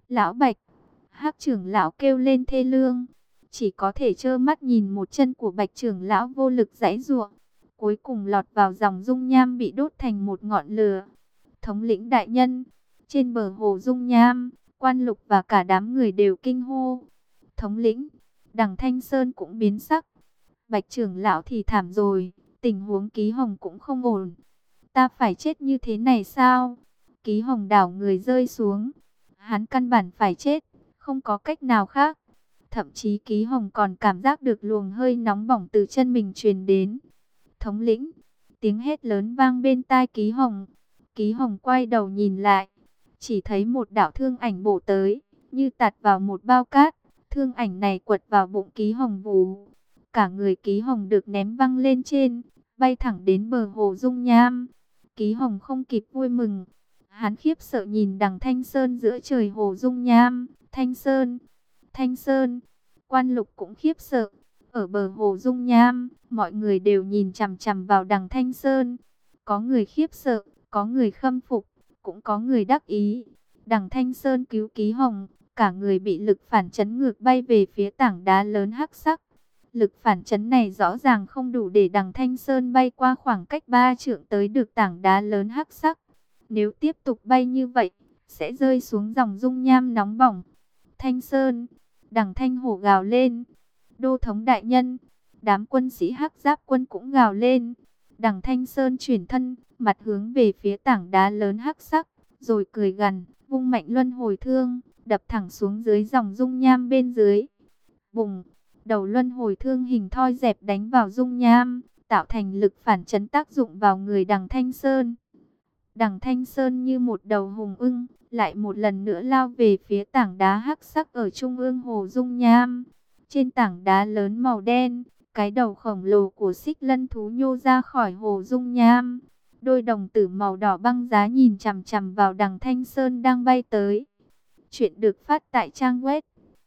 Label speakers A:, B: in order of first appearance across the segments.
A: Lão Bạch, Hắc trưởng lão kêu lên thê lương, chỉ có thể trơ mắt nhìn một chân của Bạch trưởng lão vô lực giãy giụa, cuối cùng lọt vào dòng dung nham bị đốt thành một ngọn lửa. Thống lĩnh đại nhân, trên bờ hồ dung nham, Quan Lục và cả đám người đều kinh hô. Thống lĩnh, Đằng Thanh Sơn cũng biến sắc. Bạch trưởng lão thì thảm rồi, tình huống Ký Hồng cũng không ổn. Ta phải chết như thế này sao? Ký Hồng đảo người rơi xuống. Hắn căn bản phải chết, không có cách nào khác. Thậm chí Ký Hồng còn cảm giác được luồng hơi nóng bỏng từ chân mình truyền đến. Thống lĩnh, tiếng hét lớn vang bên tai Ký Hồng. Ký Hồng quay đầu nhìn lại, chỉ thấy một đạo thương ảnh bổ tới, như tạt vào một bao cát. Thương ảnh này quật vào bụng Ký Hồng vù. Cả người Ký Hồng được ném văng lên trên, bay thẳng đến bờ hồ dung nham. Ký Hồng không kịp vui mừng, hắn khiếp sợ nhìn Đằng Thanh Sơn giữa trời hồ dung nham. Thanh Sơn, Thanh Sơn, Quan Lục cũng khiếp sợ. Ở bờ hồ dung nham, mọi người đều nhìn chằm chằm vào Đằng Thanh Sơn. Có người khiếp sợ, có người khâm phục, cũng có người đắc ý. Đằng Thanh Sơn cứu Ký Hồng, cả người bị lực phản chấn ngược bay về phía tảng đá lớn hắc sắc. Lực phản chấn này rõ ràng không đủ để Đằng Thanh Sơn bay qua khoảng cách 3 trượng tới được tảng đá lớn hắc sắc. Nếu tiếp tục bay như vậy, sẽ rơi xuống dòng dung nham nóng bỏng. Thanh Sơn, Đằng Thanh Hổ gào lên. Đô thống đại nhân, đám quân sĩ hắc giáp quân cũng gào lên. Đằng Thanh Sơn chuyển thân, mặt hướng về phía tảng đá lớn hắc sắc, rồi cười gằn, vung mạnh luân hồi thương, đập thẳng xuống dưới dòng dung nham bên dưới. Bùng, đầu luân hồi thương hình thoi dẹp đánh vào dung nham, tạo thành lực phản chấn tác dụng vào người Đằng Thanh Sơn. Đằng Thanh Sơn như một đầu hùng ưng, lại một lần nữa lao về phía tảng đá hắc sắc ở trung ương hồ dung nham. Trên tảng đá lớn màu đen, cái đầu khổng lồ của xích lân thú nhô ra khỏi hồ dung nham. Đôi đồng tử màu đỏ băng giá nhìn chằm chằm vào Đằng Thanh Sơn đang bay tới. Chuyện được phát tại trang web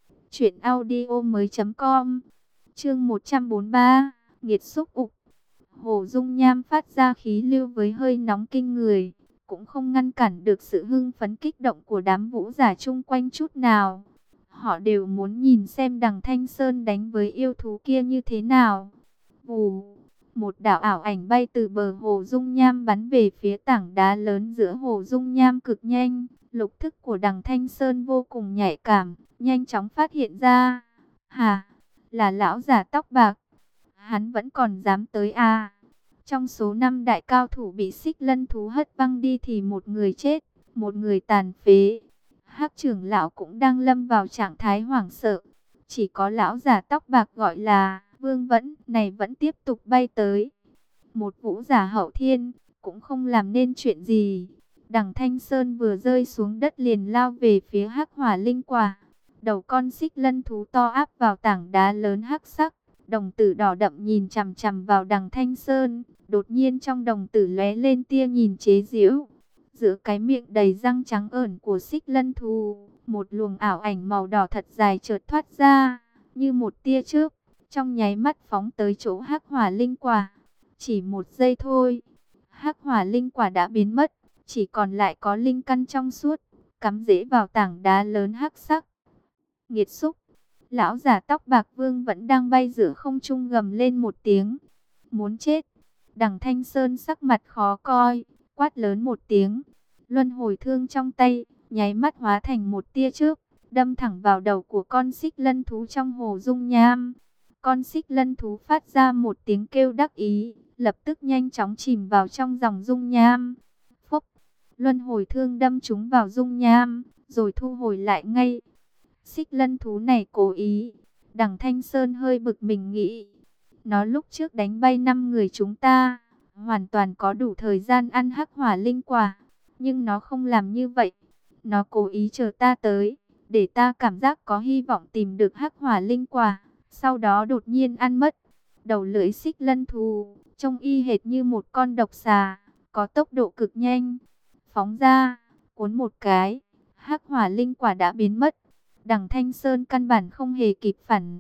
A: truyệnaudiomoi.com. Chương 143, nghiệt xúc ục. Hồ dung nham phát ra khí lưu với hơi nóng kinh người, cũng không ngăn cản được sự hưng phấn kích động của đám vũ giả chung quanh chút nào. Họ đều muốn nhìn xem Đằng Thanh Sơn đánh với yêu thú kia như thế nào. Vù, một đạo ảo ảnh bay từ bờ hồ dung nham bắn về phía tảng đá lớn giữa hồ dung nham cực nhanh. Lục thức của Đằng Thanh Sơn vô cùng nhạy cảm, nhanh chóng phát hiện ra. Hà, là lão giả tóc bạc. Hắn vẫn còn dám tới à? Trong số 5 đại cao thủ bị xích lân thú hất văng đi thì một người chết, một người tàn phế. Hắc trưởng lão cũng đang lâm vào trạng thái hoảng sợ. Chỉ có lão giả tóc bạc gọi là Vương Vẫn này vẫn tiếp tục bay tới. Một vũ giả hậu thiên cũng không làm nên chuyện gì. Đằng Thanh Sơn vừa rơi xuống đất liền lao về phía hắc hỏa linh quả. Đầu con xích lân thú to áp vào tảng đá lớn hắc sắc. Đồng tử đỏ đậm nhìn chằm chằm vào Đằng Thanh Sơn. Đột nhiên trong đồng tử lóe lên tia nhìn chế giễu. Giữa cái miệng đầy răng trắng ởn của xích lân thú, một luồng ảo ảnh màu đỏ thật dài chợt thoát ra, như một tia chớp, trong nháy mắt phóng tới chỗ hắc hỏa linh quả. Chỉ một giây thôi, hắc hỏa linh quả đã biến mất, chỉ còn lại có linh căn trong suốt, cắm rễ vào tảng đá lớn hắc sắc. Nghiệt xúc, lão giả tóc bạc Vương vẫn đang bay giữa không trung gầm lên một tiếng. Muốn chết. Đằng Thanh Sơn sắc mặt khó coi, quát lớn một tiếng. Luân hồi thương trong tay, nháy mắt hóa thành một tia chớp, đâm thẳng vào đầu của con xích lân thú trong hồ dung nham. Con xích lân thú phát ra một tiếng kêu đắc ý, lập tức nhanh chóng chìm vào trong dòng dung nham. Phốc, luân hồi thương đâm chúng vào dung nham, rồi thu hồi lại ngay. Xích lân thú này cố ý. Đằng Thanh Sơn hơi bực mình nghĩ. Nó lúc trước đánh bay 5 người chúng ta, hoàn toàn có đủ thời gian ăn hắc hỏa linh quả. Nhưng nó không làm như vậy. Nó cố ý chờ ta tới, để ta cảm giác có hy vọng tìm được hắc hỏa linh quả. Sau đó đột nhiên ăn mất. Đầu lưỡi xích lân thú, trông y hệt như một con độc xà, có tốc độ cực nhanh. Phóng ra, cuốn một cái, hắc hỏa linh quả đã biến mất. Đằng Thanh Sơn căn bản không hề kịp phản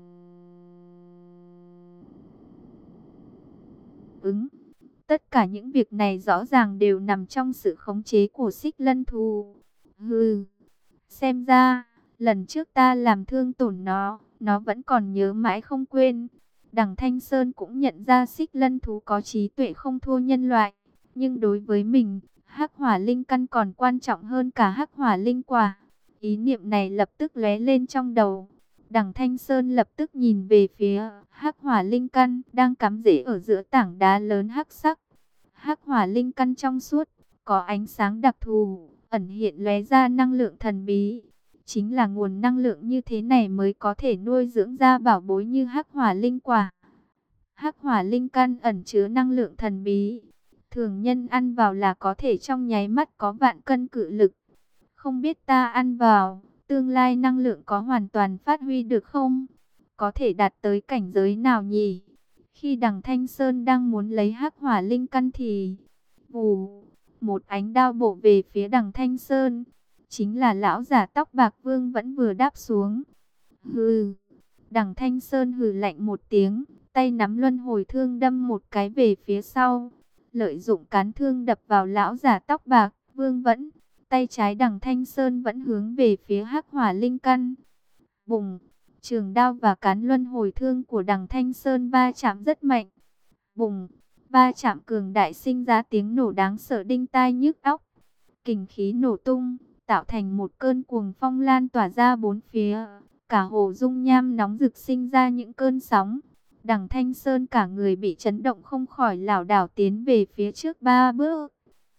A: ứng. Tất cả những việc này rõ ràng đều nằm trong sự khống chế của xích lân thú. Hừ, xem ra Lần trước ta làm thương tổn nó vẫn còn nhớ mãi không quên. Đằng Thanh Sơn cũng nhận ra xích lân thú có trí tuệ không thua nhân loại. Nhưng đối với mình, hắc hỏa linh căn còn quan trọng hơn cả hắc hỏa linh quả. Ý niệm này lập tức lóe lên trong đầu. Đằng Thanh Sơn lập tức nhìn về phía hắc hỏa linh căn đang cắm rễ ở giữa tảng đá lớn hắc sắc. Hắc hỏa linh căn trong suốt, có ánh sáng đặc thù, ẩn hiện lóe ra năng lượng thần bí. Chính là nguồn năng lượng như thế này mới có thể nuôi dưỡng ra bảo bối như hắc hỏa linh quả. Hắc hỏa linh căn ẩn chứa năng lượng thần bí. Thường nhân ăn vào là có thể trong nháy mắt có vạn cân cự lực. Không biết ta ăn vào, tương lai năng lượng có hoàn toàn phát huy được không? Có thể đạt tới cảnh giới nào nhỉ? Khi đằng Thanh Sơn đang muốn lấy hắc hỏa linh căn thì vù, một ánh đao bổ về phía đằng Thanh Sơn. Chính là lão giả tóc bạc Vương vẫn vừa đáp xuống. Hừ, đằng Thanh Sơn hừ lạnh một tiếng, tay nắm luân hồi thương đâm một cái về phía sau. Lợi dụng cán thương đập vào lão giả tóc bạc Vương vẫn. Tay trái đằng Thanh Sơn vẫn hướng về phía hắc hỏa linh căn. Bùng, trường đao và cán luân hồi thương của đằng Thanh Sơn va chạm rất mạnh. Bùng, va chạm cường đại sinh ra tiếng nổ đáng sợ đinh tai nhức óc. Kình khí nổ tung, tạo thành một cơn cuồng phong lan tỏa ra bốn phía. Cả hồ dung nham nóng rực sinh ra những cơn sóng. Đằng Thanh Sơn cả người bị chấn động không khỏi lảo đảo tiến về phía trước 3 bước.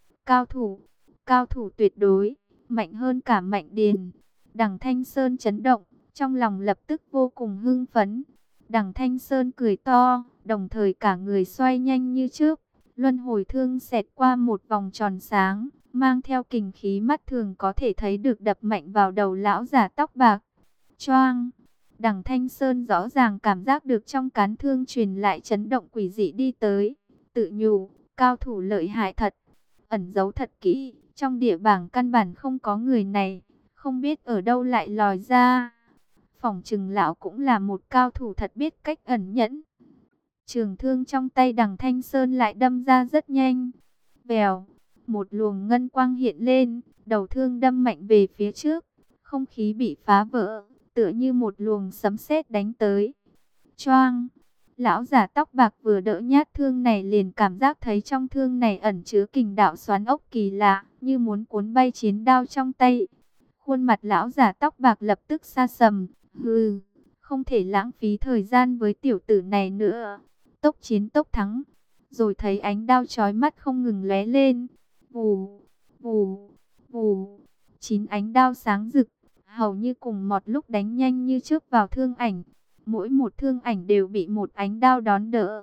A: Cao thủ tuyệt đối, mạnh hơn cả Mạnh Điền. Đằng Thanh Sơn chấn động, trong lòng lập tức vô cùng hưng phấn. Đằng Thanh Sơn cười to, đồng thời cả người xoay nhanh như trước. Luân hồi thương xẹt qua một vòng tròn sáng, mang theo kình khí mắt thường có thể thấy được đập mạnh vào đầu lão giả tóc bạc. Choang! Đằng Thanh Sơn rõ ràng cảm giác được trong cán thương truyền lại chấn động quỷ dị đi tới. Tự nhủ, cao thủ lợi hại thật, ẩn giấu thật kỹ. Trong địa bảng căn bản không có người này, không biết ở đâu lại lòi ra. Phỏng chừng lão cũng là một cao thủ thật biết cách ẩn nhẫn. Trường thương trong tay đằng Thanh Sơn lại đâm ra rất nhanh. Vèo, một luồng ngân quang hiện lên, đầu thương đâm mạnh về phía trước. Không khí bị phá vỡ, tựa như một luồng sấm sét đánh tới. Choang! Lão giả tóc bạc vừa đỡ nhát thương này liền cảm giác thấy trong thương này ẩn chứa kình đạo xoắn ốc kỳ lạ, như muốn cuốn bay chiến đao trong tay. Khuôn mặt lão giả tóc bạc lập tức sa sầm, hừ, không thể lãng phí thời gian với tiểu tử này nữa. Tốc chiến tốc thắng, rồi thấy ánh đao chói mắt không ngừng lóe lên. Vù, vù, vù, 9 ánh đao sáng rực, hầu như cùng một lúc đánh nhanh như trước vào thương ảnh. Mỗi một thương ảnh đều bị một ánh đao đón đỡ.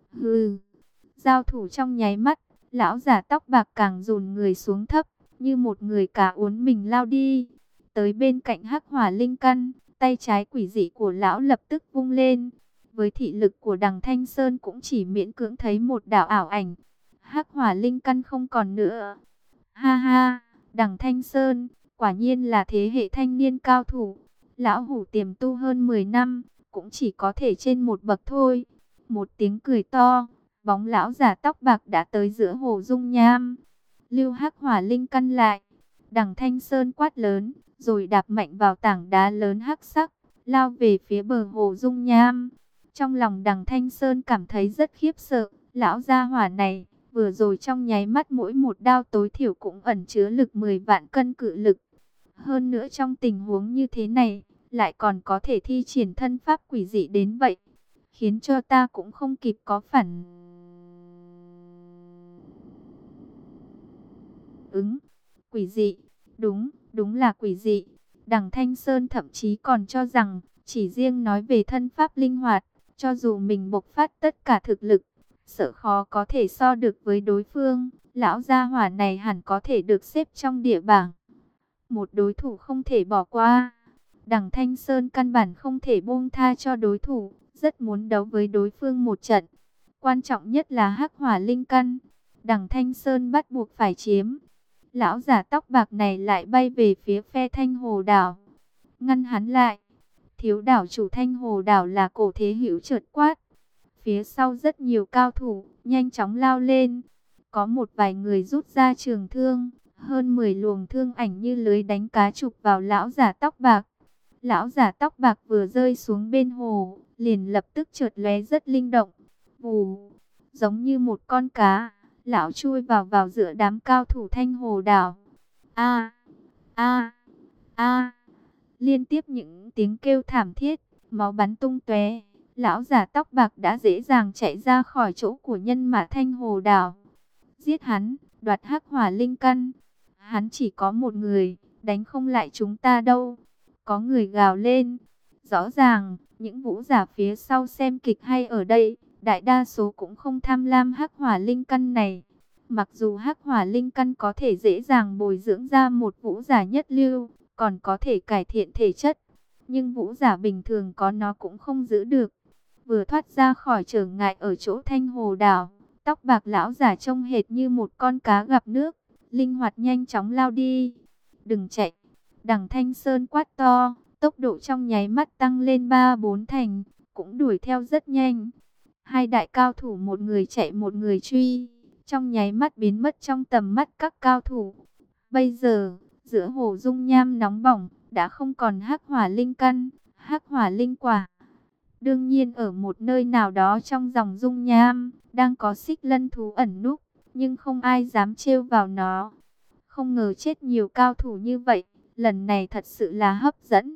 A: Hừ, giao thủ trong nháy mắt, lão giả tóc bạc càng dồn người xuống thấp, như một người cá uốn mình lao đi. Tới bên cạnh hắc hỏa linh căn, tay trái quỷ dị của lão lập tức vung lên. Với thị lực của đằng Thanh Sơn cũng chỉ miễn cưỡng thấy một đạo ảo ảnh. Hắc hỏa linh căn không còn nữa. Ha ha, đằng Thanh Sơn, quả nhiên là thế hệ thanh niên cao thủ. Lão hủ tiềm tu hơn 10 năm, cũng chỉ có thể trên một bậc thôi. Một tiếng cười to, bóng lão giả tóc bạc đã tới giữa hồ dung nham. Lưu hắc hỏa linh căn lại. Đằng Thanh Sơn quát lớn, rồi đạp mạnh vào tảng đá lớn hắc sắc, lao về phía bờ hồ dung nham. Trong lòng đằng Thanh Sơn cảm thấy rất khiếp sợ, lão gia hỏa này, vừa rồi trong nháy mắt mỗi một đao tối thiểu cũng ẩn chứa lực 10 vạn cân cự lực. Hơn nữa trong tình huống như thế này, lại còn có thể thi triển thân pháp quỷ dị đến vậy, khiến cho ta cũng không kịp có phản ứng. Quỷ dị, đúng là quỷ dị. Đằng Thanh Sơn thậm chí còn cho rằng, chỉ riêng nói về thân pháp linh hoạt, cho dù mình bộc phát tất cả thực lực, sợ khó có thể so được với đối phương. Lão gia hỏa này hẳn có thể được xếp trong địa bảng. Một đối thủ không thể bỏ qua. Đằng Thanh Sơn căn bản không thể buông tha cho đối thủ, rất muốn đấu với đối phương một trận. Quan trọng nhất là hắc hỏa linh căn, đằng Thanh Sơn bắt buộc phải chiếm. Lão giả tóc bạc này lại bay về phía phe Thanh Hồ Đảo, ngăn hắn lại. Thiếu đảo chủ Thanh Hồ Đảo là Cổ Thế Hữu chợt quát. Phía sau rất nhiều cao thủ nhanh chóng lao lên, có một vài người rút ra trường thương, hơn 10 luồng thương ảnh như lưới đánh cá chụp vào lão giả tóc bạc. Lão giả tóc bạc vừa rơi xuống bên hồ, liền lập tức chợt lóe rất linh động. Vù, giống như một con cá, lão chui vào giữa đám cao thủ Thanh Hồ đảo. A a a, liên tiếp những tiếng kêu thảm thiết, máu bắn tung tóe. Lão giả tóc bạc đã dễ dàng chạy ra khỏi chỗ của nhân mã Thanh Hồ đảo. Giết hắn, đoạt hắc hỏa linh căn. Hắn chỉ có một người, đánh không lại chúng ta đâu. Có người gào lên. Rõ ràng, những vũ giả phía sau xem kịch hay ở đây, đại đa số cũng không tham lam hắc hỏa linh căn này. Mặc dù hắc hỏa linh căn có thể dễ dàng bồi dưỡng ra một vũ giả nhất lưu, còn có thể cải thiện thể chất, nhưng vũ giả bình thường có nó cũng không giữ được. Vừa thoát ra khỏi trở ngại ở chỗ Thanh Hồ đảo, tóc bạc lão giả trông hệt như một con cá gặp nước, linh hoạt nhanh chóng lao đi. Đừng chạy! Đằng Thanh Sơn quát to, tốc độ trong nháy mắt tăng lên 3-4 thành, cũng đuổi theo rất nhanh. Hai đại cao thủ, một người chạy một người truy, trong nháy mắt biến mất trong tầm mắt các cao thủ. Bây giờ, giữa hồ dung nham nóng bỏng, đã không còn hắc hỏa linh căn, hắc hỏa linh quả. Đương nhiên ở một nơi nào đó trong dòng dung nham, đang có xích lân thú ẩn núp, nhưng không ai dám trêu vào nó. Không ngờ chết nhiều cao thủ như vậy, lần này thật sự là hấp dẫn.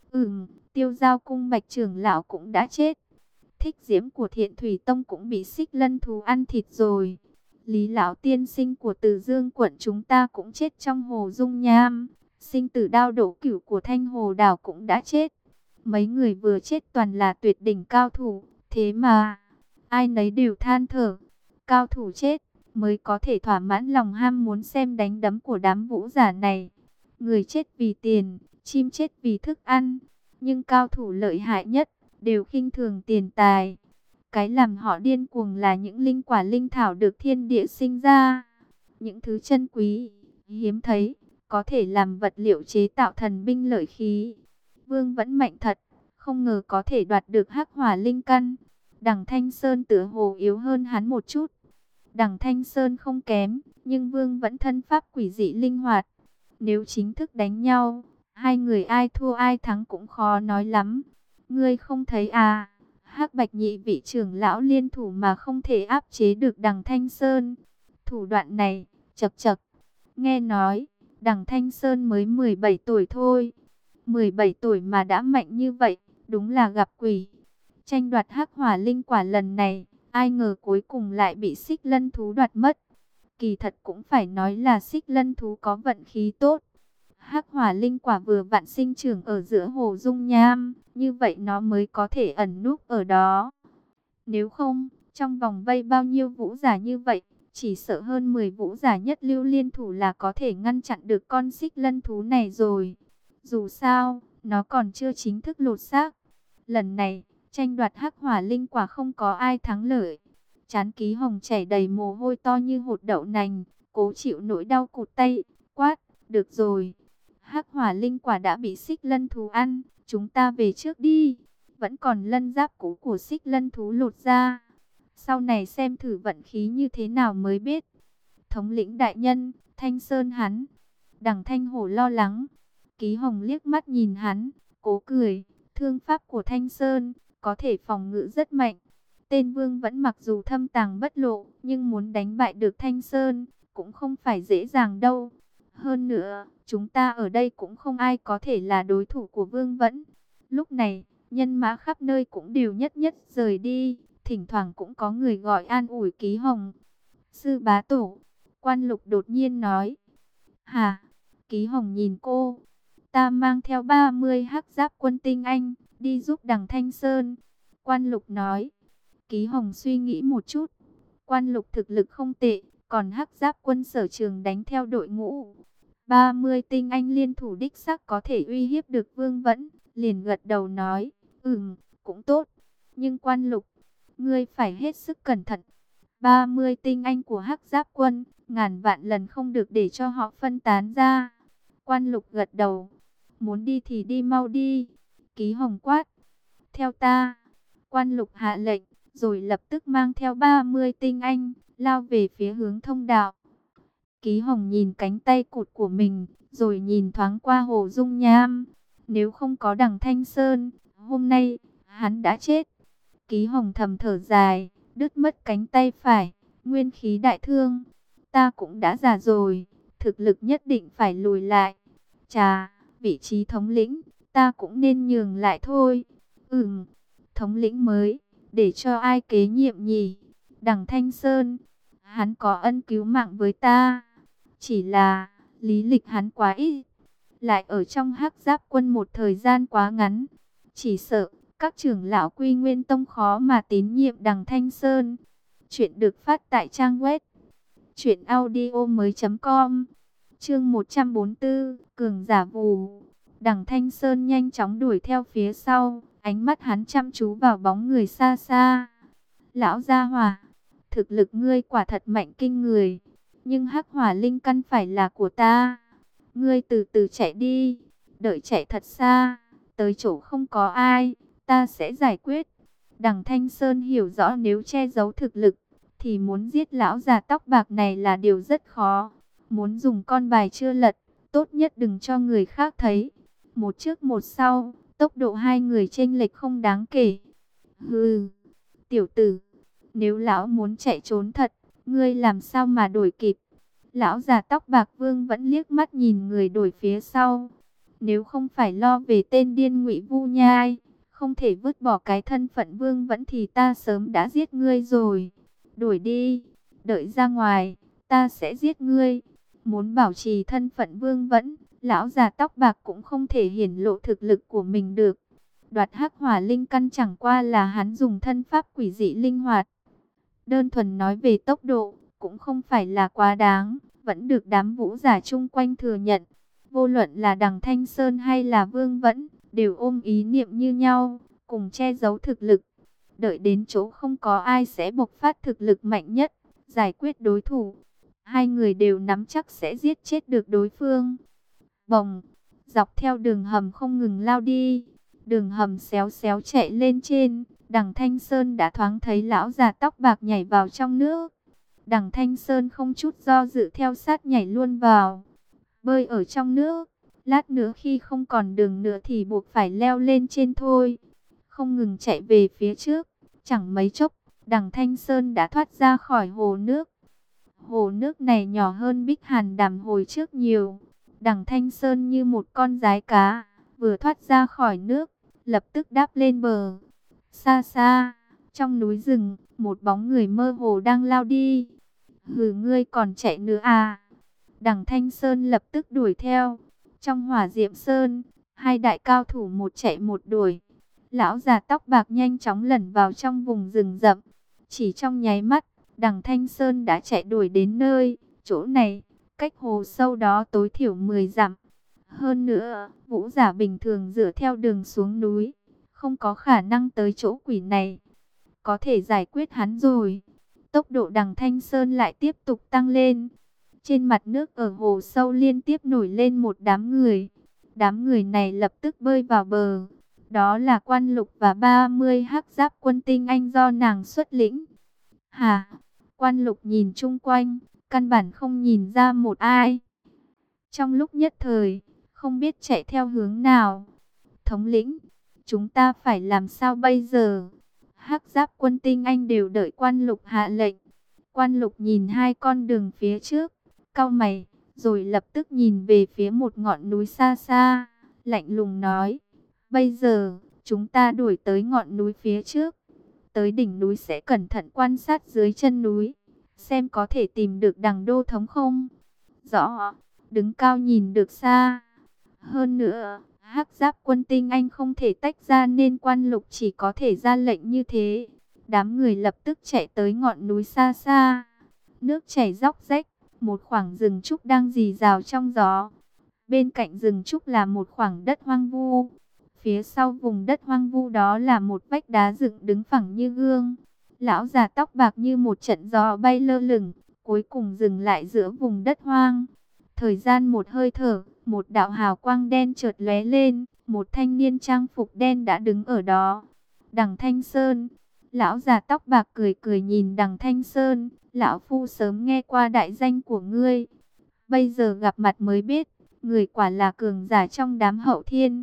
A: Tiêu Giao cung Bạch trưởng lão cũng đã chết. Thích Diễm của Thiện Thủy Tông cũng bị xích lân thú ăn thịt rồi. Lý lão tiên sinh của Từ Dương quận chúng ta cũng chết trong hồ dung nham. Sinh tử đao đổ cửu của Thanh Hồ đảo cũng đã chết. Mấy người vừa chết toàn là tuyệt đỉnh cao thủ, thế mà ai nấy đều than thở. Cao thủ chết mới có thể thỏa mãn lòng ham muốn xem đánh đấm của đám vũ giả này. Người chết vì tiền, chim chết vì thức ăn, nhưng cao thủ lợi hại nhất đều khinh thường tiền tài. Cái làm họ điên cuồng là những linh quả linh thảo được thiên địa sinh ra, những thứ chân quý, hiếm thấy, có thể làm vật liệu chế tạo thần binh lợi khí. Vương vẫn mạnh thật, không ngờ có thể đoạt được hắc hỏa linh căn. Đằng Thanh Sơn tựa hồ yếu hơn hắn một chút. Đằng Thanh Sơn không kém, nhưng Vương vẫn thân pháp quỷ dị linh hoạt. Nếu chính thức đánh nhau, hai người ai thua ai thắng cũng khó nói lắm. Ngươi không thấy à, Hắc Bạch nhị vị trưởng lão liên thủ mà không thể áp chế được Đằng Thanh Sơn. Thủ đoạn này, chậc chậc. Nghe nói, Đằng Thanh Sơn mới 17 tuổi thôi. 17 tuổi mà đã mạnh như vậy, đúng là gặp quỷ. Tranh đoạt hắc hỏa linh quả lần này, ai ngờ cuối cùng lại bị xích lân thú đoạt mất. Kỳ thật cũng phải nói là xích lân thú có vận khí tốt. Hắc hỏa linh quả vừa vặn sinh trưởng ở giữa hồ dung nham, như vậy nó mới có thể ẩn núp ở đó. Nếu không, trong vòng vây bao nhiêu vũ giả như vậy, chỉ sợ hơn 10 vũ giả nhất lưu liên thủ là có thể ngăn chặn được con xích lân thú này rồi. Dù sao, nó còn chưa chính thức lột xác. Lần này, tranh đoạt hắc hỏa linh quả không có ai thắng lợi. Trán Ký Hồng chảy đầy mồ hôi to như hột đậu nành, cố chịu nỗi đau cụt tay, quát, được rồi. Hắc hỏa linh quả đã bị xích lân thú ăn, chúng ta về trước đi. Vẫn còn lân giáp cũ của xích lân thú lột ra. Sau này xem thử vận khí như thế nào mới biết. Thống lĩnh đại nhân, Thanh Sơn hắn. Đằng Thanh Hổ lo lắng. Ký Hồng liếc mắt nhìn hắn, cố cười. Thương pháp của Thanh Sơn có thể phòng ngự rất mạnh. Tên Vương vẫn mặc dù thâm tàng bất lộ, nhưng muốn đánh bại được Thanh Sơn cũng không phải dễ dàng đâu. Hơn nữa, chúng ta ở đây cũng không ai có thể là đối thủ của Vương Vẫn. Lúc này, nhân mã khắp nơi cũng đều nhất nhất rời đi. Thỉnh thoảng cũng có người gọi an ủi Ký Hồng. Sư bá tổ, Quan Lục đột nhiên nói. Hả? Ký Hồng nhìn cô. Ta mang theo 30 hắc giáp quân tinh anh, đi giúp Đằng Thanh Sơn. Quan Lục nói. Ký Hồng suy nghĩ một chút. Quan Lục thực lực không tệ, còn hắc giáp quân Sở Trường đánh theo đội ngũ. 30 tinh anh liên thủ đích xác có thể uy hiếp được Vương Vẫn. Liền gật đầu nói. Cũng tốt. Nhưng Quan Lục, ngươi phải hết sức cẩn thận. 30 tinh anh của hắc giáp quân, ngàn vạn lần không được để cho họ phân tán ra. Quan Lục gật đầu. Muốn đi thì đi mau đi. Ký Hồng quát. Theo ta. Quan Lục hạ lệnh, rồi lập tức mang theo 30 tinh anh, lao về phía hướng thông đạo. Ký Hồng nhìn cánh tay cụt của mình, rồi nhìn thoáng qua hồ dung nham. Nếu không có Đằng Thanh Sơn, hôm nay hắn đã chết. Ký Hồng thầm thở dài, đứt mất cánh tay phải, nguyên khí đại thương. Ta cũng đã già rồi, thực lực nhất định phải lùi lại. Chà, vị trí thống lĩnh, ta cũng nên nhường lại thôi. Thống lĩnh mới, để cho ai kế nhiệm nhỉ? Đằng Thanh Sơn, hắn có ân cứu mạng với ta. Chỉ là, lý lịch hắn quá ít, lại ở trong Hắc Giáp quân một thời gian quá ngắn. Chỉ sợ, các trưởng lão Quy Nguyên Tông khó mà tín nhiệm Đằng Thanh Sơn. Chuyện được phát tại trang web truyệnaudiomoi.com. Chương 144, cường giả vù. Đằng Thanh Sơn nhanh chóng đuổi theo phía sau, ánh mắt hắn chăm chú vào bóng người xa xa. Lão gia hỏa, thực lực ngươi quả thật mạnh kinh người, nhưng Hắc Hỏa Linh căn phải là của ta. Ngươi từ từ chạy đi, đợi chạy thật xa, tới chỗ không có ai, ta sẽ giải quyết. Đằng Thanh Sơn hiểu rõ nếu che giấu thực lực, thì muốn giết lão già tóc bạc này là điều rất khó. Muốn dùng con bài chưa lật, tốt nhất đừng cho người khác thấy. Một trước một sau, tốc độ hai người chênh lệch không đáng kể. Hừ, tiểu tử, nếu lão muốn chạy trốn thật, ngươi làm sao mà đuổi kịp? Lão già tóc bạc Vương vẫn liếc mắt nhìn người đuổi phía sau. Nếu không phải lo về tên điên Ngụy Vu Nhai, không thể vứt bỏ cái thân phận Vương vẫn thì ta sớm đã giết ngươi rồi. Đuổi đi, đợi ra ngoài, ta sẽ giết ngươi. Muốn bảo trì thân phận Vương vẫn, lão già tóc bạc cũng không thể hiển lộ thực lực của mình được. Đoạt Hắc Hỏa Linh căn chẳng qua là hắn dùng thân pháp quỷ dị linh hoạt. Đơn thuần nói về tốc độ, cũng không phải là quá đáng, vẫn được đám vũ giả chung quanh thừa nhận. Vô luận là Đằng Thanh Sơn hay là Vương Vẫn, đều ôm ý niệm như nhau, cùng che giấu thực lực. Đợi đến chỗ không có ai sẽ bộc phát thực lực mạnh nhất, giải quyết đối thủ. Hai người đều nắm chắc sẽ giết chết được đối phương. Bồng, dọc theo đường hầm không ngừng lao đi. Đường hầm xéo xéo chạy lên trên, Đằng Thanh Sơn đã thoáng thấy lão già tóc bạc nhảy vào trong nước. Đằng Thanh Sơn không chút do dự theo sát nhảy luôn vào. Bơi ở trong nước, lát nữa khi không còn đường nữa thì buộc phải leo lên trên thôi. Không ngừng chạy về phía trước, chẳng mấy chốc, Đằng Thanh Sơn đã thoát ra khỏi hồ nước. Hồ nước này nhỏ hơn Bích Hàn Đàm hồi trước nhiều. Đằng Thanh Sơn như một con giái cá, vừa thoát ra khỏi nước, lập tức đáp lên bờ. Xa xa, trong núi rừng, một bóng người mơ hồ đang lao đi. Hừ, ngươi còn chạy nữa à? Đằng Thanh Sơn lập tức đuổi theo. Trong Hỏa Diệm Sơn, hai đại cao thủ một chạy một đuổi. Lão già tóc bạc nhanh chóng lẩn vào trong vùng rừng rậm. Chỉ trong nháy mắt, Đằng Thanh Sơn đã chạy đuổi đến nơi. Chỗ này, cách hồ sâu đó tối thiểu 10 dặm. Hơn nữa, vũ giả bình thường dựa theo đường xuống núi, không có khả năng tới chỗ quỷ này. Có thể giải quyết hắn rồi. Tốc độ Đằng Thanh Sơn lại tiếp tục tăng lên. Trên mặt nước ở hồ sâu liên tiếp nổi lên một đám người. Đám người này lập tức bơi vào bờ. Đó là Quan Lục và 30 Hắc Giáp quân tinh anh do nàng xuất lĩnh. Hà, Quan Lục nhìn chung quanh, căn bản không nhìn ra một ai. Trong lúc nhất thời, không biết chạy theo hướng nào. Thống lĩnh, chúng ta phải làm sao bây giờ? Hắc Giáp quân tinh anh đều đợi Quan Lục hạ lệnh. Quan Lục nhìn hai con đường phía trước, cau mày, rồi lập tức nhìn về phía một ngọn núi xa xa, lạnh lùng nói: bây giờ, chúng ta đuổi tới ngọn núi phía trước. Tới đỉnh núi sẽ cẩn thận quan sát dưới chân núi, xem có thể tìm được Đằng Đô Thống không. Rõ, đứng cao nhìn được xa. Hơn nữa, Hắc Giáp quân tinh anh không thể tách ra nên Quan Lục chỉ có thể ra lệnh như thế. Đám người lập tức chạy tới ngọn núi xa xa. Nước chảy róc rách, một khoảng rừng trúc đang rì rào trong gió. Bên cạnh rừng trúc là một khoảng đất hoang vu. Phía sau vùng đất hoang vu đó là một vách đá dựng đứng phẳng như gương. Lão già tóc bạc như một trận gió bay lơ lửng, cuối cùng dừng lại giữa vùng đất hoang. Thời gian một hơi thở, một đạo hào quang đen chợt lóe lên, một thanh niên trang phục đen đã đứng ở đó. Đằng Thanh Sơn. Lão già tóc bạc cười cười nhìn Đằng Thanh Sơn: lão phu sớm nghe qua đại danh của ngươi, bây giờ gặp mặt mới biết, người quả là cường giả trong đám Hậu Thiên.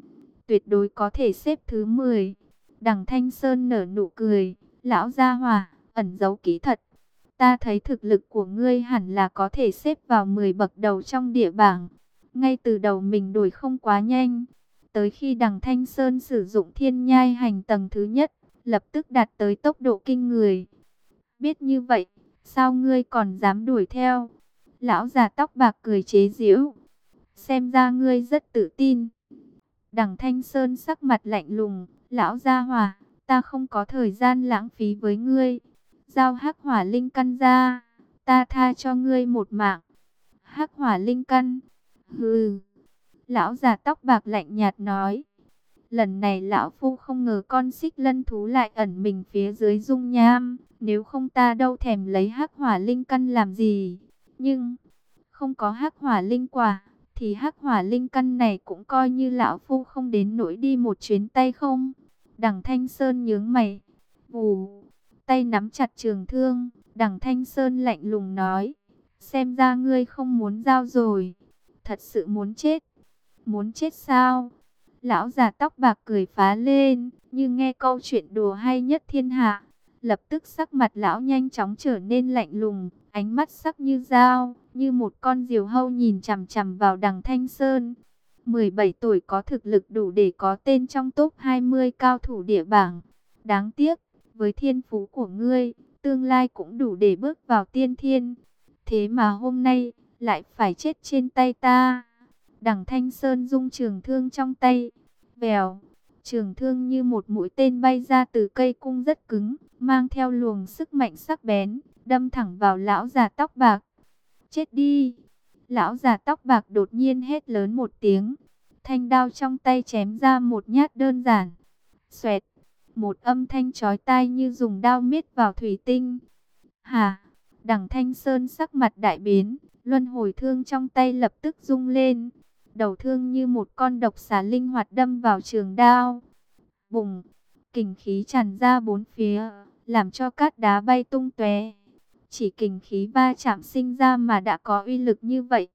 A: tuyệt đối có thể xếp thứ 10. Đằng Thanh Sơn nở nụ cười, lão gia hỏa, ẩn giấu kỹ thật. Ta thấy thực lực của ngươi hẳn là có thể xếp vào 10 bậc đầu trong địa bảng. Ngay từ đầu mình đổi không quá nhanh. Tới khi đằng Thanh Sơn sử dụng thiên nhai hành tầng thứ nhất, lập tức đạt tới tốc độ kinh người. Biết như vậy, sao ngươi còn dám đuổi theo? Lão già tóc bạc cười chế giễu. Xem ra ngươi rất tự tin. Đằng Thanh Sơn sắc mặt lạnh lùng. Lão gia hỏa, ta không có thời gian lãng phí với ngươi. Giao hắc hỏa linh căn ra, ta tha cho ngươi một mạng. Hắc hỏa linh căn? Hừ. Lão già tóc bạc lạnh nhạt nói. Lần này lão phu không ngờ con xích lân thú lại ẩn mình phía dưới dung nham. Nếu không ta đâu thèm lấy hắc hỏa linh căn làm gì. Nhưng không có hắc hỏa linh quả, thì hắc hỏa linh căn này cũng coi như lão phu không đến nỗi đi một chuyến tay không. Đằng Thanh Sơn nhướng mày. Vù, tay nắm chặt trường thương. Đằng Thanh Sơn lạnh lùng nói. Xem ra ngươi không muốn giao rồi. Thật sự muốn chết. Muốn chết sao? Lão già tóc bạc cười phá lên, như nghe câu chuyện đùa hay nhất thiên hạ. Lập tức sắc mặt lão nhanh chóng trở nên lạnh lùng, ánh mắt sắc như dao, như một con diều hâu nhìn chằm chằm vào đằng Thanh Sơn. 17 tuổi có thực lực đủ để có tên trong top 20 cao thủ địa bảng. Đáng tiếc, với thiên phú của ngươi, tương lai cũng đủ để bước vào tiên thiên. Thế mà hôm nay, lại phải chết trên tay ta. Đằng Thanh Sơn rung trường thương trong tay. Vèo, trường thương như một mũi tên bay ra từ cây cung rất cứng, mang theo luồng sức mạnh sắc bén, đâm thẳng vào lão già tóc bạc. Chết đi! Lão già tóc bạc đột nhiên hét lớn một tiếng. Thanh đao trong tay chém ra một nhát đơn giản. Xoẹt! Một âm thanh chói tai như dùng đao miết vào thủy tinh. Hả? Đằng Thanh Sơn sắc mặt đại biến, luân hồi thương trong tay lập tức rung lên. Đầu thương như một con độc xà linh hoạt đâm vào trường đao. Bùng! Kình khí tràn ra bốn phía, làm cho cát đá bay tung tóe. Chỉ kình khí va chạm sinh ra mà đã có uy lực như vậy.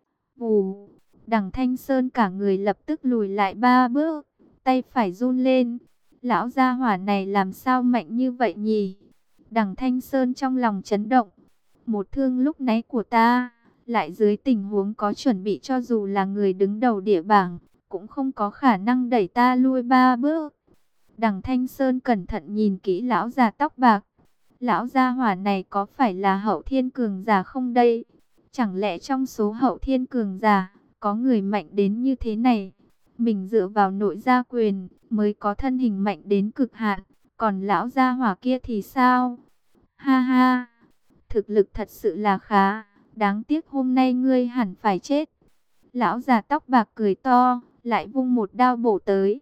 A: Vù! Đằng Thanh Sơn cả người lập tức lùi lại 3 bước, tay phải run lên. Lão gia hỏa này làm sao mạnh như vậy nhỉ? Đằng Thanh Sơn trong lòng chấn động. Một thương lúc nãy của ta, lại dưới tình huống có chuẩn bị, cho dù là người đứng đầu địa bảng, cũng không có khả năng đẩy ta lui 3 bước. Đằng Thanh Sơn cẩn thận nhìn kỹ lão già tóc bạc. Lão gia hỏa này có phải là hậu thiên cường giả không đây? Chẳng lẽ trong số hậu thiên cường giả, có người mạnh đến như thế này? Mình dựa vào nội gia quyền, mới có thân hình mạnh đến cực hạn. Còn lão gia hỏa kia thì sao? Ha ha! Thực lực thật sự là khá. Đáng tiếc hôm nay ngươi hẳn phải chết. Lão già tóc bạc cười to, lại vung một đao bổ tới.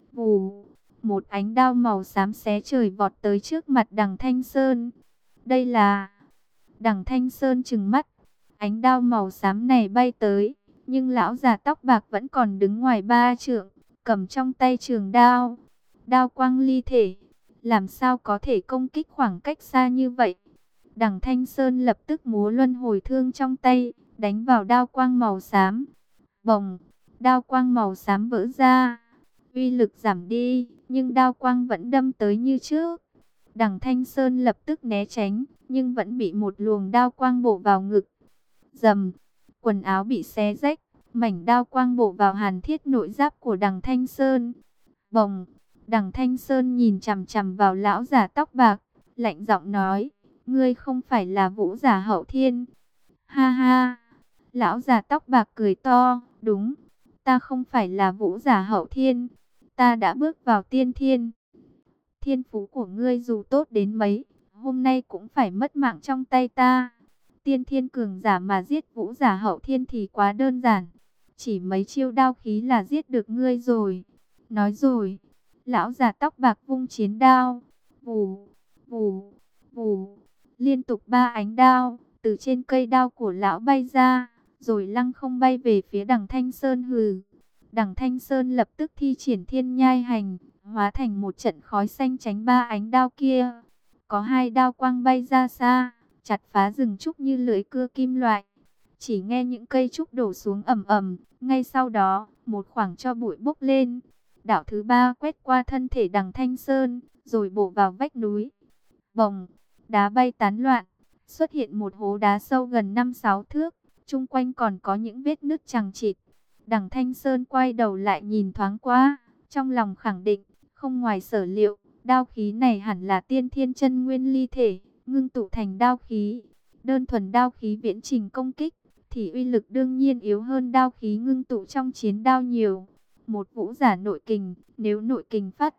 A: Vù! Một ánh đao màu xám xé trời vọt tới trước mặt đằng Thanh Sơn. Đây là... Đằng Thanh Sơn trừng mắt. Ánh đao màu xám này bay tới, nhưng lão già tóc bạc vẫn còn đứng ngoài 3 trượng, cầm trong tay trường đao. Đao quang ly thể, làm sao có thể công kích khoảng cách xa như vậy? Đằng Thanh Sơn lập tức múa luân hồi thương trong tay, đánh vào đao quang màu xám. Bồng, đao quang màu xám vỡ ra, uy lực giảm đi, nhưng đao quang vẫn đâm tới như trước. Đằng Thanh Sơn lập tức né tránh, nhưng vẫn bị một luồng đao quang bổ vào ngực. Rầm, quần áo bị xé rách, mảnh đao quang bổ vào hàn thiết nội giáp của đằng Thanh Sơn. Bồng, đằng Thanh Sơn nhìn chằm chằm vào lão già tóc bạc, lạnh giọng nói, ngươi không phải là vũ giả hậu thiên. Ha ha, lão già tóc bạc cười to, đúng, ta không phải là vũ giả hậu thiên, ta đã bước vào tiên thiên. Thiên phú của ngươi dù tốt đến mấy, hôm nay cũng phải mất mạng trong tay ta. Tiên thiên cường giả mà giết vũ giả hậu thiên thì quá đơn giản. Chỉ mấy chiêu đao khí là giết được ngươi rồi. Nói rồi, lão già tóc bạc vung chiến đao. Vù, vù, vù. Liên tục 3 ánh đao, từ trên cây đao của lão bay ra, rồi lăng không bay về phía đằng Thanh Sơn hừ. Đằng Thanh Sơn lập tức thi triển thiên nhai hành, hóa thành một trận khói xanh tránh 3 ánh đao kia. Có 2 đao quang bay ra xa, chặt phá rừng trúc như lưỡi cưa kim loại. Chỉ nghe những cây trúc đổ xuống ầm ầm, ngay sau đó, một khoảng tro bụi bốc lên. đạo thứ ba quét qua thân thể Đằng Thanh Sơn, rồi bổ vào vách núi. Bồng, đá bay tán loạn, xuất hiện một hố đá sâu gần 5-6 thước, chung quanh còn có những vết nứt chằng chịt. Đằng Thanh Sơn quay đầu lại nhìn thoáng qua, trong lòng khẳng định, không ngoài sở liệu, đao khí này hẳn là tiên thiên chân nguyên ly thể, ngưng tụ thành đao khí. Đơn thuần đao khí viễn trình công kích, thì uy lực đương nhiên yếu hơn đao khí ngưng tụ trong chiến đao nhiều. Một vũ giả nội kình, nếu nội kình phát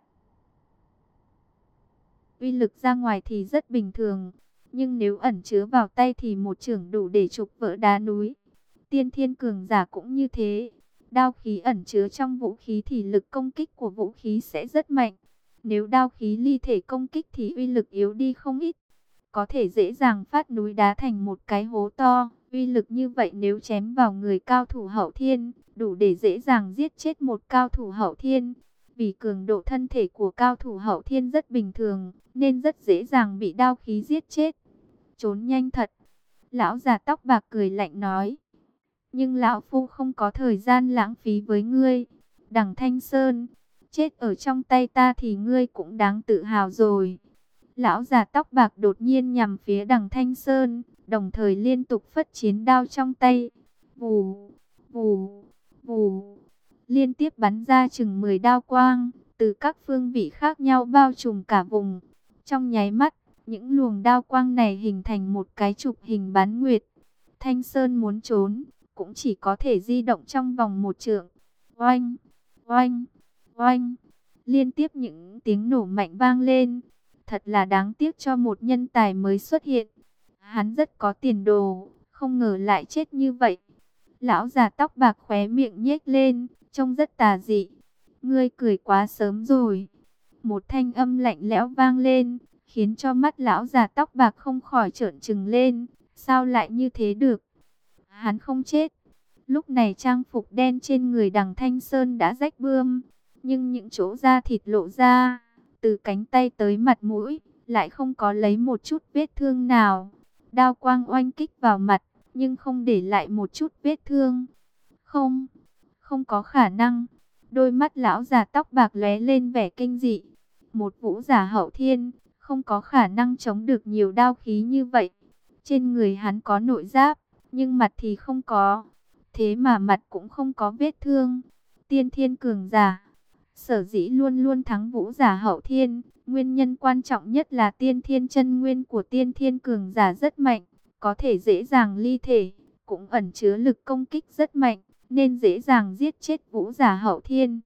A: uy lực ra ngoài thì rất bình thường, nhưng nếu ẩn chứa vào tay thì một chưởng đủ để trục vỡ đá núi. Tiên thiên cường giả cũng như thế, đao khí ẩn chứa trong vũ khí thì lực công kích của vũ khí sẽ rất mạnh. Nếu đao khí ly thể công kích thì uy lực yếu đi không ít, có thể dễ dàng phát núi đá thành một cái hố to. Uy lực như vậy nếu chém vào người cao thủ hậu thiên, đủ để dễ dàng giết chết một cao thủ hậu thiên. Vì cường độ thân thể của cao thủ hậu thiên rất bình thường, nên rất dễ dàng bị đao khí giết chết. Trốn nhanh thật. Lão già tóc bạc cười lạnh nói. Nhưng lão phu không có thời gian lãng phí với ngươi. Đằng Thanh Sơn, chết ở trong tay ta thì ngươi cũng đáng tự hào rồi. Lão già tóc bạc đột nhiên nhằm phía Đằng Thanh Sơn, đồng thời liên tục phất chiến đao trong tay. Vù, vù, vù, liên tiếp bắn ra chừng 10 đao quang, từ các phương vị khác nhau bao trùm cả vùng. Trong nháy mắt, những luồng đao quang này hình thành một cái trục hình bán nguyệt. Thanh Sơn muốn trốn, cũng chỉ có thể di động trong vòng một trượng. Oanh, oanh, oanh, liên tiếp những tiếng nổ mạnh vang lên. Thật là đáng tiếc cho một nhân tài mới xuất hiện. Hắn rất có tiền đồ, không ngờ lại chết như vậy. Lão già tóc bạc khóe miệng nhếch lên, trông rất tà dị. Ngươi cười quá sớm rồi. Một thanh âm lạnh lẽo vang lên, khiến cho mắt lão già tóc bạc không khỏi trợn trừng lên. Sao lại như thế được? Hắn không chết. Lúc này trang phục đen trên người Đằng Thanh Sơn đã rách bươm, nhưng những chỗ da thịt lộ ra, từ cánh tay tới mặt mũi, lại không có lấy một chút vết thương nào. Đao quang oanh kích vào mặt, nhưng không để lại một chút vết thương. Không, không có khả năng. Đôi mắt lão già tóc bạc lóe lên vẻ kinh dị. Một vũ giả hậu thiên, không có khả năng chống được nhiều đao khí như vậy. Trên người hắn có nội giáp, nhưng mặt thì không có. Thế mà mặt cũng không có vết thương. Tiên thiên cường giả, sở dĩ luôn luôn thắng vũ giả hậu thiên, nguyên nhân quan trọng nhất là tiên thiên chân nguyên của tiên thiên cường giả rất mạnh, có thể dễ dàng ly thể, cũng ẩn chứa lực công kích rất mạnh, nên dễ dàng giết chết vũ giả hậu thiên.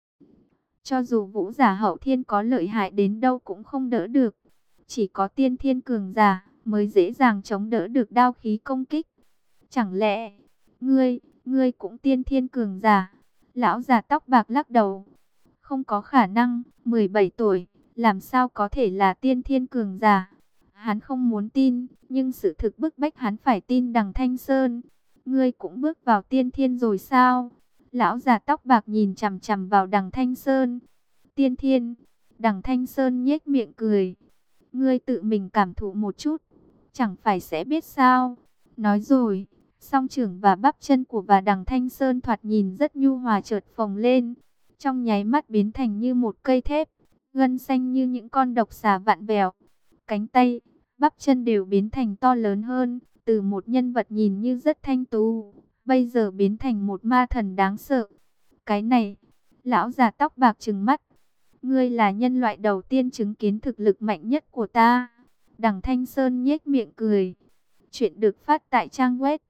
A: Cho dù vũ giả hậu thiên có lợi hại đến đâu cũng không đỡ được, chỉ có tiên thiên cường giả mới dễ dàng chống đỡ được đao khí công kích. Chẳng lẽ, ngươi cũng tiên thiên cường giả? Lão già tóc bạc lắc đầu. Không có khả năng, 17 tuổi, làm sao có thể là tiên thiên cường giả? Hắn không muốn tin, nhưng sự thực bức bách hắn phải tin Đằng Thanh Sơn. Ngươi cũng bước vào tiên thiên rồi sao? Lão già tóc bạc nhìn chằm chằm vào Đằng Thanh Sơn. Tiên thiên, Đằng Thanh Sơn nhếch miệng cười. Ngươi tự mình cảm thụ một chút, chẳng phải sẽ biết sao? Nói rồi, song trưởng và bắp chân của Đằng Thanh Sơn thoạt nhìn rất nhu hòa chợt phồng lên, trong nháy mắt biến thành như một cây thép, gân xanh như những con độc xà vặn vẹo. Cánh tay, bắp chân đều biến thành to lớn hơn, từ một nhân vật nhìn như rất thanh tú, bây giờ biến thành một ma thần đáng sợ. Cái này, lão già tóc bạc trừng mắt. Ngươi là nhân loại đầu tiên chứng kiến thực lực mạnh nhất của ta. Đằng Thanh Sơn nhếch miệng cười. Chuyện được phát tại trang web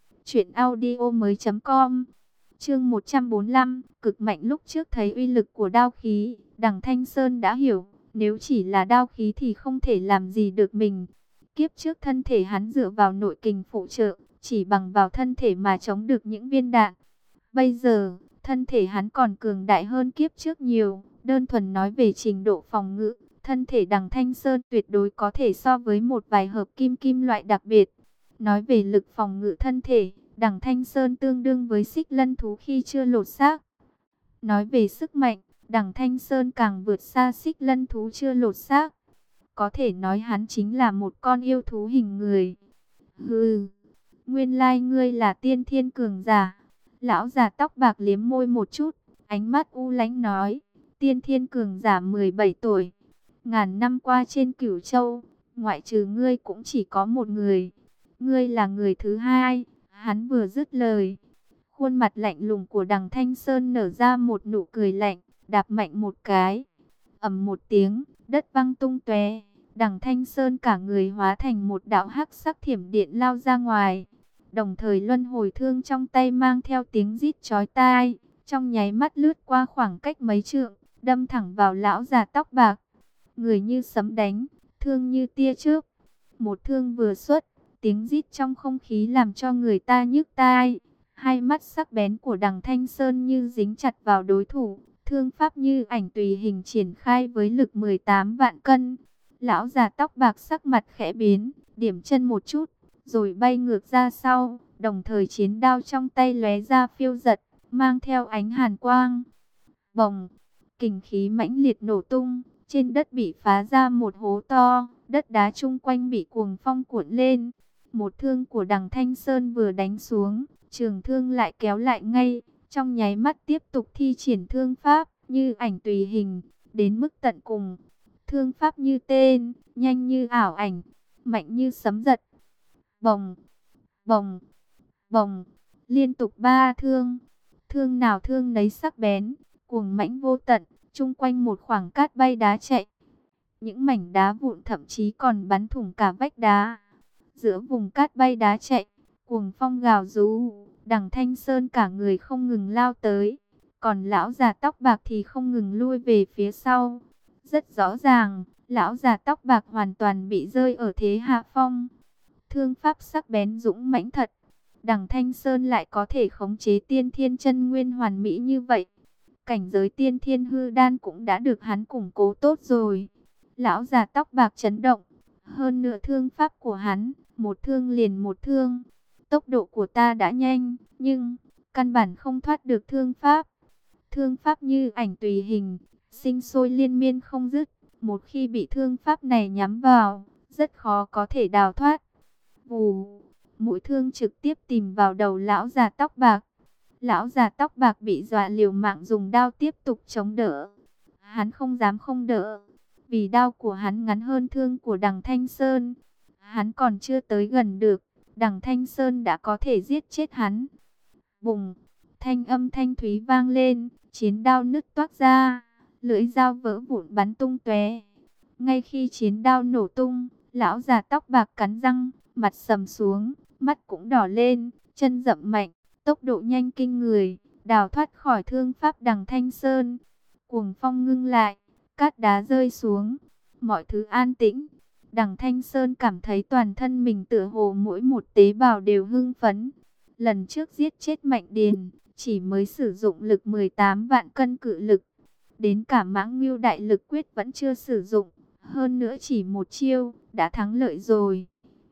A: truyệnaudiomoi.com. Chương 145, cực mạnh. Lúc trước thấy uy lực của đao khí, Đằng Thanh Sơn đã hiểu, nếu chỉ là đao khí thì không thể làm gì được mình. Kiếp trước thân thể hắn dựa vào nội kình phụ trợ, chỉ bằng vào thân thể mà chống được những viên đạn. Bây giờ, thân thể hắn còn cường đại hơn kiếp trước nhiều. Đơn thuần nói về trình độ phòng ngự, thân thể Đằng Thanh Sơn tuyệt đối có thể so với một vài hợp kim loại đặc biệt. Nói về lực phòng ngự thân thể, Đằng Thanh Sơn tương đương với xích lân thú khi chưa lột xác. Nói về sức mạnh, Đằng Thanh Sơn càng vượt xa xích lân thú chưa lột xác. Có thể nói hắn chính là một con yêu thú hình người. Hừ, nguyên lai ngươi là tiên thiên cường giả. Lão già tóc bạc liếm môi một chút, ánh mắt u lánh nói. tiên thiên cường giả 17 tuổi. Ngàn năm qua trên Cửu Châu, ngoại trừ ngươi cũng chỉ có một người. Ngươi là người thứ hai. Hắn vừa dứt lời, khuôn mặt lạnh lùng của Đằng Thanh Sơn nở ra một nụ cười lạnh, đạp mạnh một cái. Ầm một tiếng, đất văng tung tóe. Đằng Thanh Sơn cả người hóa thành một đạo hắc sắc thiểm điện lao ra ngoài. Đồng thời luân hồi thương trong tay mang theo tiếng rít chói tai, trong nháy mắt lướt qua khoảng cách mấy trượng, đâm thẳng vào lão già tóc bạc. Người như sấm đánh, thương như tia chớp. Một thương vừa xuất, tiếng rít trong không khí làm cho người ta nhức tai. Hai mắt sắc bén của Đằng Thanh Sơn như dính chặt vào đối thủ, thương pháp như ảnh tùy hình triển khai với lực 18 vạn cân. Lão già tóc bạc sắc mặt khẽ biến, điểm chân một chút, rồi bay ngược ra sau, đồng thời chiến đao trong tay lóe ra phiêu giật, mang theo ánh hàn quang. Bồng, kình khí mãnh liệt nổ tung, trên đất bị phá ra một hố to, đất đá chung quanh bị cuồng phong cuộn lên. Một thương của Đằng Thanh Sơn vừa đánh xuống, trường thương lại kéo lại ngay, trong nháy mắt tiếp tục thi triển thương pháp, như ảnh tùy hình, đến mức tận cùng. Thương pháp như tên, nhanh như ảo ảnh, mạnh như sấm giật. Bồng, bồng, bồng, liên tục ba thương. Thương nào thương nấy sắc bén, cuồng mãnh vô tận, chung quanh một khoảng cát bay đá chạy. Những mảnh đá vụn thậm chí còn bắn thủng cả vách đá. Giữa vùng cát bay đá chạy, cuồng phong gào rú, Đằng Thanh Sơn cả người không ngừng lao tới. Còn lão già tóc bạc thì không ngừng lui về phía sau. Rất rõ ràng, lão già tóc bạc hoàn toàn bị rơi ở thế hạ phong. Thương pháp sắc bén dũng mãnh thật. Đằng Thanh Sơn lại có thể khống chế tiên thiên chân nguyên hoàn mỹ như vậy. Cảnh giới tiên thiên hư đan cũng đã được hắn củng cố tốt rồi. Lão già tóc bạc chấn động. Hơn nữa thương pháp của hắn, một thương liền một thương. Tốc độ của ta đã nhanh, nhưng căn bản không thoát được thương pháp. Thương pháp như ảnh tùy hình, sinh sôi liên miên không dứt. Một khi bị thương pháp này nhắm vào, rất khó có thể đào thoát. Vù, mũi thương trực tiếp tìm vào đầu lão già tóc bạc. Lão già tóc bạc bị dọa liều mạng dùng đao tiếp tục chống đỡ. Hắn không dám không đỡ, vì đao của hắn ngắn hơn thương của Đằng Thanh Sơn. Hắn còn chưa tới gần được, Đằng Thanh Sơn đã có thể giết chết hắn. Bùng, thanh âm thanh thúy vang lên, chiến đao nứt toác ra, lưỡi dao vỡ vụn bắn tung tóe. Ngay khi chiến đao nổ tung, lão già tóc bạc cắn răng, mặt sầm xuống, mắt cũng đỏ lên, chân dậm mạnh, tốc độ nhanh kinh người, đào thoát khỏi thương pháp Đằng Thanh Sơn. Cuồng phong ngưng lại, cát đá rơi xuống, mọi thứ an tĩnh. Đằng Thanh Sơn cảm thấy toàn thân mình tựa hồ mỗi một tế bào đều hưng phấn. Lần trước giết chết Mạnh Điền, chỉ mới sử dụng lực 18 vạn cân cự lực. Đến cả Mãng Ngưu đại lực quyết vẫn chưa sử dụng. Hơn nữa chỉ một chiêu, đã thắng lợi rồi.